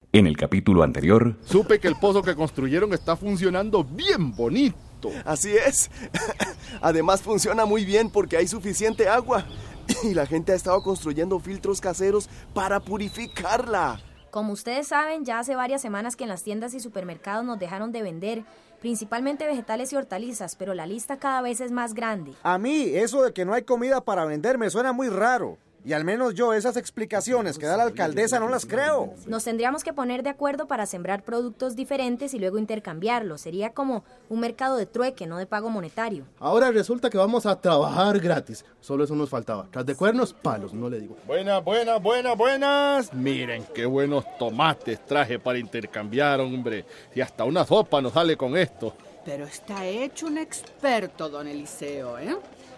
En el capítulo anterior... Supe que el pozo que construyeron está funcionando bien bonito. Así es. Además funciona muy bien porque hay suficiente agua. Y la gente ha estado construyendo filtros caseros para purificarla. Como ustedes saben, ya hace varias semanas que en las tiendas y supermercados nos dejaron de vender, principalmente vegetales y hortalizas, pero la lista cada vez es más grande. A mí, eso de que no hay comida para vender me suena muy raro. Y al menos yo esas explicaciones que da la alcaldesa no las creo. Nos tendríamos que poner de acuerdo para sembrar productos diferentes y luego intercambiarlos. Sería como un mercado de trueque, no de pago monetario. Ahora resulta que vamos a trabajar gratis. Solo eso nos faltaba. Tras de cuernos, palos, no le digo. Buenas. Miren qué buenos tomates traje para intercambiar, hombre. Y hasta una sopa nos sale con esto. Pero está hecho un experto, don Eliseo, ¿eh?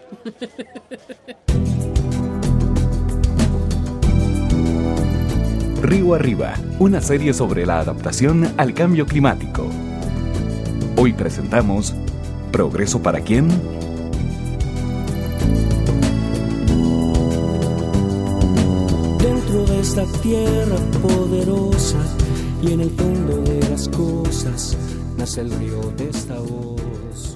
Río Arriba, una serie sobre la adaptación al cambio climático. Hoy presentamos ¿Progreso para quién? Dentro de esta tierra poderosa y en el fondo de las cosas nace el río de esta voz.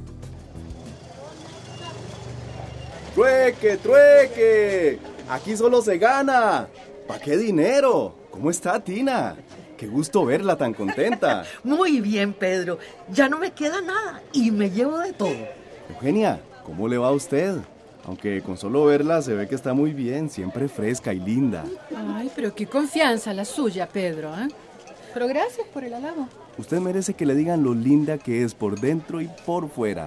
¡Trueque! Aquí solo se gana. ¿Para qué dinero? ¿Cómo está, Tina? Qué gusto verla tan contenta. Muy bien, Pedro. Ya no me queda nada y me llevo de todo. Eugenia, ¿cómo le va a usted? Aunque con solo verla se ve que está muy bien, siempre fresca y linda. Ay, pero qué confianza la suya, Pedro, ¿eh? Pero gracias por el halago. Usted merece que le digan lo linda que es por dentro y por fuera.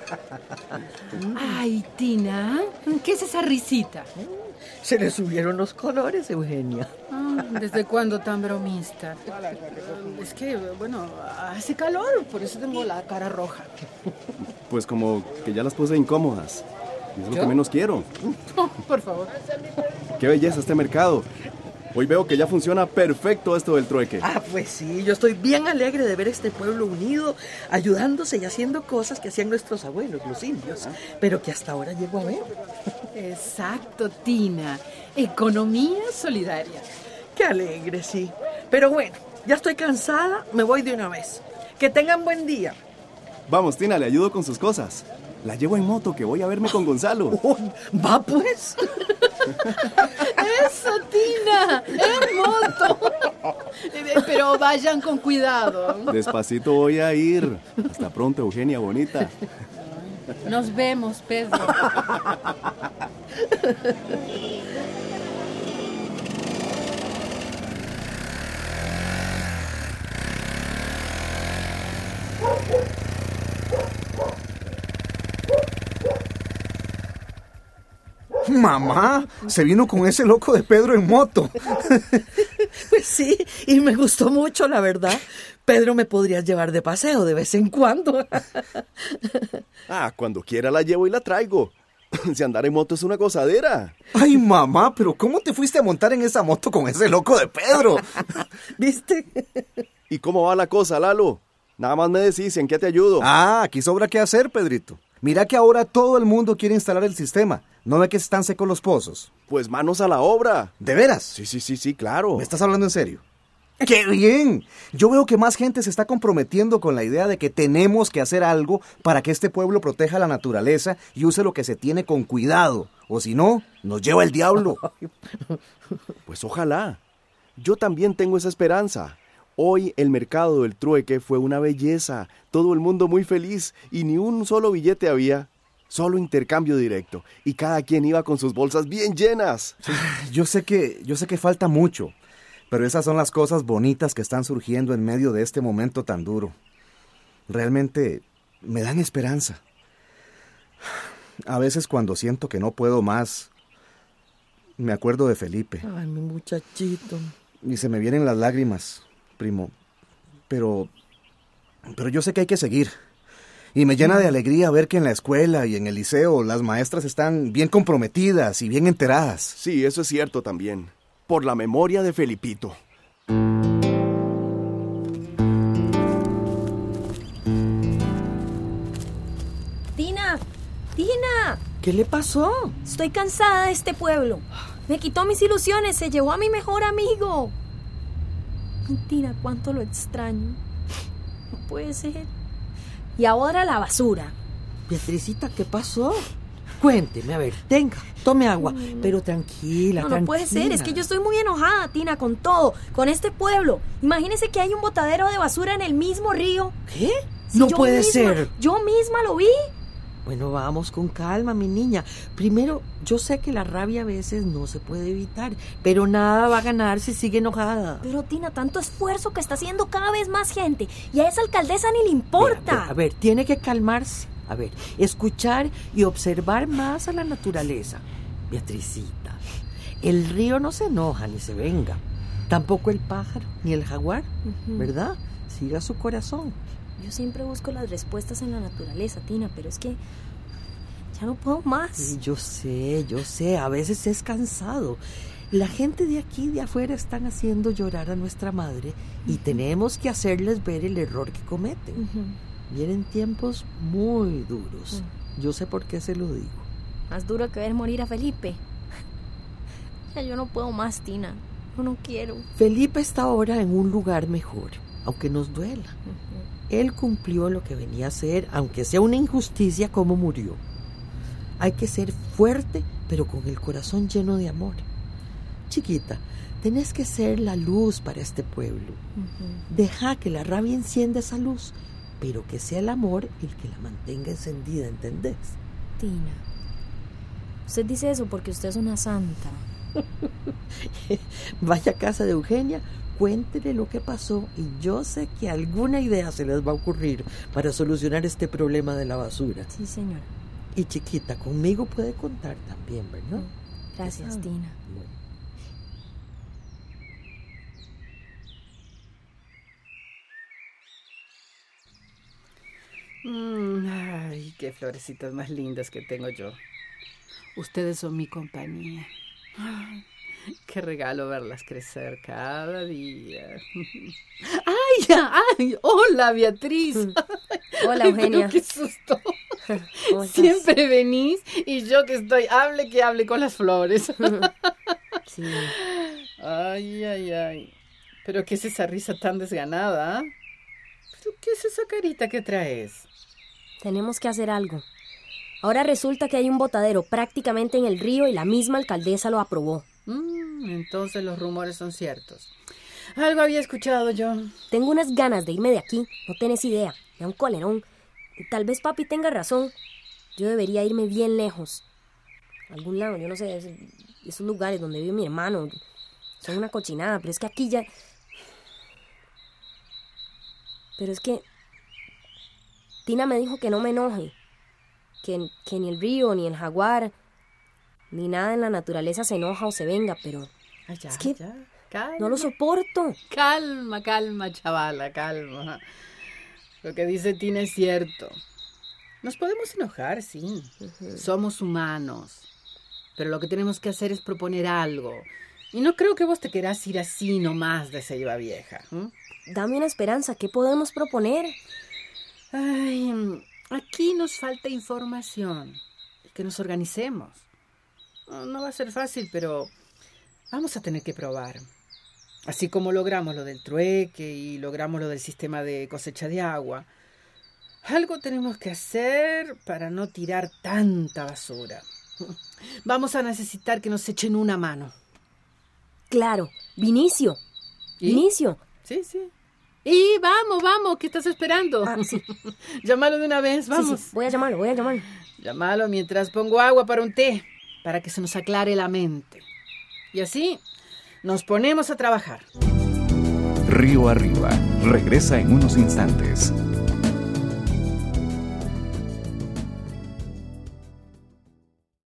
Ay, Tina, ¿qué es esa risita? Se le subieron los colores, Eugenia. ¿Desde cuándo tan bromista? Es que, bueno, hace calor, por eso tengo la cara roja. Pues como que ya las puse incómodas. Y es lo que menos quiero. No, por favor. Qué belleza este mercado. Hoy veo que ya funciona perfecto esto del trueque. Ah, pues sí, yo estoy bien alegre de ver este pueblo unido, ayudándose y haciendo cosas que hacían nuestros abuelos, los indios, pero que hasta ahora llego a ver. Exacto, Tina. Economía solidaria. Qué alegre, sí. Pero bueno, ya estoy cansada, me voy de una vez. Que tengan buen día. Vamos, Tina, le ayudo con sus cosas. La llevo en moto, que voy a verme con Gonzalo. Oh, va pues. Eso, Tina, en moto. Pero vayan con cuidado. Despacito voy a ir. Hasta pronto, Eugenia, bonita. Nos vemos, Pedro. Mamá, se vino con ese loco de Pedro en moto. Pues sí, y me gustó mucho, la verdad. Pedro, me podrías llevar de paseo de vez en cuando. Cuando quiera la llevo y la traigo. Si andar en moto es una gozadera. Ay, mamá, pero ¿cómo te fuiste a montar en esa moto con ese loco de Pedro? ¿Viste? ¿Y cómo va la cosa, Lalo? Nada más me decís, ¿en qué te ayudo? Aquí sobra qué hacer, Pedrito. Mira que ahora todo el mundo quiere instalar el sistema. ¿No ve que están secos los pozos? Pues manos a la obra. ¿De veras? Sí, claro. ¿Me estás hablando en serio? ¡Qué bien! Yo veo que más gente se está comprometiendo con la idea de que tenemos que hacer algo para que este pueblo proteja la naturaleza y use lo que se tiene con cuidado. O si no, nos lleva el diablo. Pues ojalá. Yo también tengo esa esperanza. Hoy el mercado del trueque fue una belleza. Todo el mundo muy feliz y ni un solo billete había. Solo intercambio directo. Y cada quien iba con sus bolsas bien llenas. Yo sé que falta mucho. Pero esas son las cosas bonitas que están surgiendo en medio de este momento tan duro. Realmente me dan esperanza. A veces cuando siento que no puedo más, me acuerdo de Felipe. Ay, mi muchachito. Y se me vienen las lágrimas, primo. Pero yo sé que hay que seguir. Y me llena de alegría ver que en la escuela y en el liceo las maestras están bien comprometidas y bien enteradas. Sí, eso es cierto también. Por la memoria de Felipito. ¡Tina! ¿Qué le pasó? Estoy cansada de este pueblo. Me quitó mis ilusiones, se llevó a mi mejor amigo. Ay, Tina, cuánto lo extraño. No puede ser. Y ahora la basura. Beatricita, ¿qué pasó? Cuénteme, a ver, tenga, tome agua, pero tranquila, No, tranquila. no puede ser, es que yo estoy muy enojada, Tina, con todo, con este pueblo. Imagínese que hay un botadero de basura en el mismo río. ¿Qué? Sí, No yo puede misma- ser. Yo misma lo vi. Bueno, vamos con calma, mi niña. Primero, yo sé que la rabia a veces no se puede evitar, pero nada va a ganar si sigue enojada. Pero, Tina, tanto esfuerzo que está haciendo cada vez más gente. Y a esa alcaldesa ni le importa. A ver, tiene que calmarse. A ver, escuchar y observar más a la naturaleza. Beatricita, el río no se enoja ni se venga. Tampoco el pájaro ni el jaguar, ¿verdad? Siga su corazón. Yo siempre busco las respuestas en la naturaleza, Tina, pero es que ya no puedo más. Sí, yo sé, a veces es cansado. La gente de aquí y de afuera están haciendo llorar a nuestra madre y tenemos que hacerles ver el error que cometen. Vienen tiempos muy duros. Yo sé por qué se lo digo. Más duro que ver morir a Felipe. Ya yo no puedo más, Tina. Yo no quiero. Felipe está ahora en un lugar mejor, aunque nos duela. Él cumplió lo que venía a hacer, aunque sea una injusticia como murió. Hay que ser fuerte, pero con el corazón lleno de amor. Chiquita, tenés que ser la luz para este pueblo. Deja que la rabia encienda esa luz, pero que sea el amor el que la mantenga encendida, ¿entendés? Tina, usted dice eso porque usted es una santa. Vaya a casa de Eugenia, cuéntele lo que pasó y yo sé que alguna idea se les va a ocurrir para solucionar este problema de la basura. Sí, señora. Y chiquita, conmigo puede contar también, ¿verdad? Gracias, Tina. Bueno. Ay, qué florecitas más lindas que tengo yo. Ustedes son mi compañía. Ay, qué regalo verlas crecer cada día. ¡Ay! ¡Hola, Beatriz! Hola, Ay, Eugenia. pero ¡qué susto! ¿Cómo estás? Siempre venís y yo que estoy, hable con las flores. Sí. Ay. ¿Pero qué es esa risa tan desganada? ¿Pero qué es esa carita que traes? Tenemos que hacer algo. Ahora resulta que hay un botadero prácticamente en el río y la misma alcaldesa lo aprobó. Entonces los rumores son ciertos. Algo había escuchado yo. Tengo unas ganas de irme de aquí. No tenés idea. Me da un colerón. Tal vez papi tenga razón. Yo debería irme bien lejos. A algún lado, yo no sé. Esos lugares donde vive mi hermano. Son una cochinada, pero es que aquí ya... Pero es que... Tina me dijo que no me enoje. Que ni el río, ni el jaguar, ni nada en la naturaleza se enoja o se venga, pero... es que calma. no lo soporto. Calma, chavala, calma. Lo que dice Tina es cierto. Nos podemos enojar, sí. Somos humanos. Pero lo que tenemos que hacer es proponer algo. Y no creo que vos te querás ir así nomás de ceiba vieja. Dame una esperanza. ¿Qué podemos proponer? Ay, aquí nos falta información. Que nos organicemos. No va a ser fácil, pero vamos a tener que probar. Así como logramos lo del trueque y logramos lo del sistema de cosecha de agua. Algo tenemos que hacer para no tirar tanta basura. Vamos a necesitar que nos echen una mano. Claro, Vinicio. ¿Y? Vinicio. Sí. Y vamos, ¿qué estás esperando? Sí. Llámalo de una vez, vamos. Sí, voy a llamarlo. Llámalo mientras pongo agua para un té, para que se nos aclare la mente. Y así nos ponemos a trabajar. Río Arriba regresa en unos instantes.